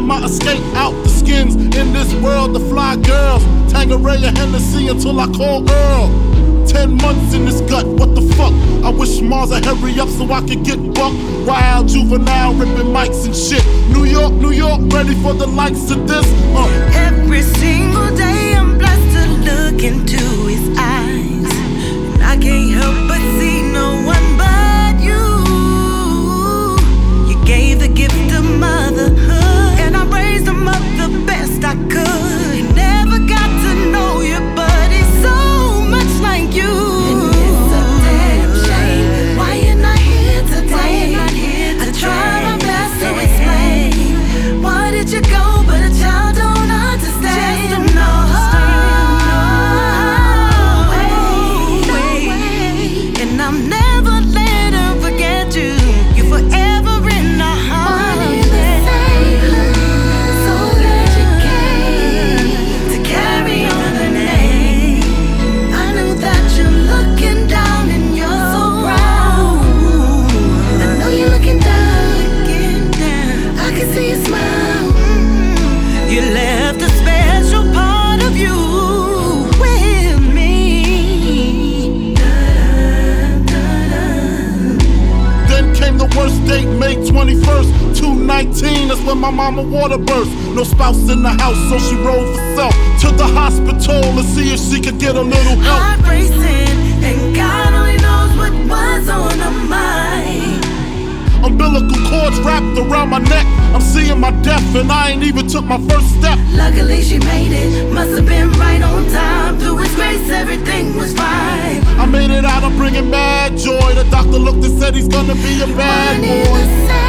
am I escape out the skins in this world? The fly girls, Tanqueray and Hennessy until I call Earl. 10 months in this gut, what the fuck? I wish Mars would hurry up so I could get bucked. Wild juvenile ripping mics and shit. New York, ready for the likes of this. Every single day I'm blessed to look into his eyes, and I can't help but see no one but you. You gave the gift of motherhood, and I raised him up the best I could. He never got to know you, but he's so much like you. And it's a damn shame why you're not here today. I try my best to explain. Why did you go, but a child don't understand? Just no way. And I'm never let her forget you. You're forever in our hearts. So glad you came to carry on the name. I knew that you're looking down and you're so proud. I know you're looking down. I can see you smile. You left a special part of you with me. Then came the worst date, May 21st, 2019. That's when my mama water burst. No spouse in the house, so she rode for self to the hospital to see if she could get a little help. Heart racing, and God only knows what was on her mind. Umbilical cords wrapped around my neck. I'm seeing my death and I ain't even took my first step. Luckily she made it, must have been right on time. Through his grace everything was fine. I made it out, I'm bringing mad joy. The doctor looked and said he's gonna be a bad boy.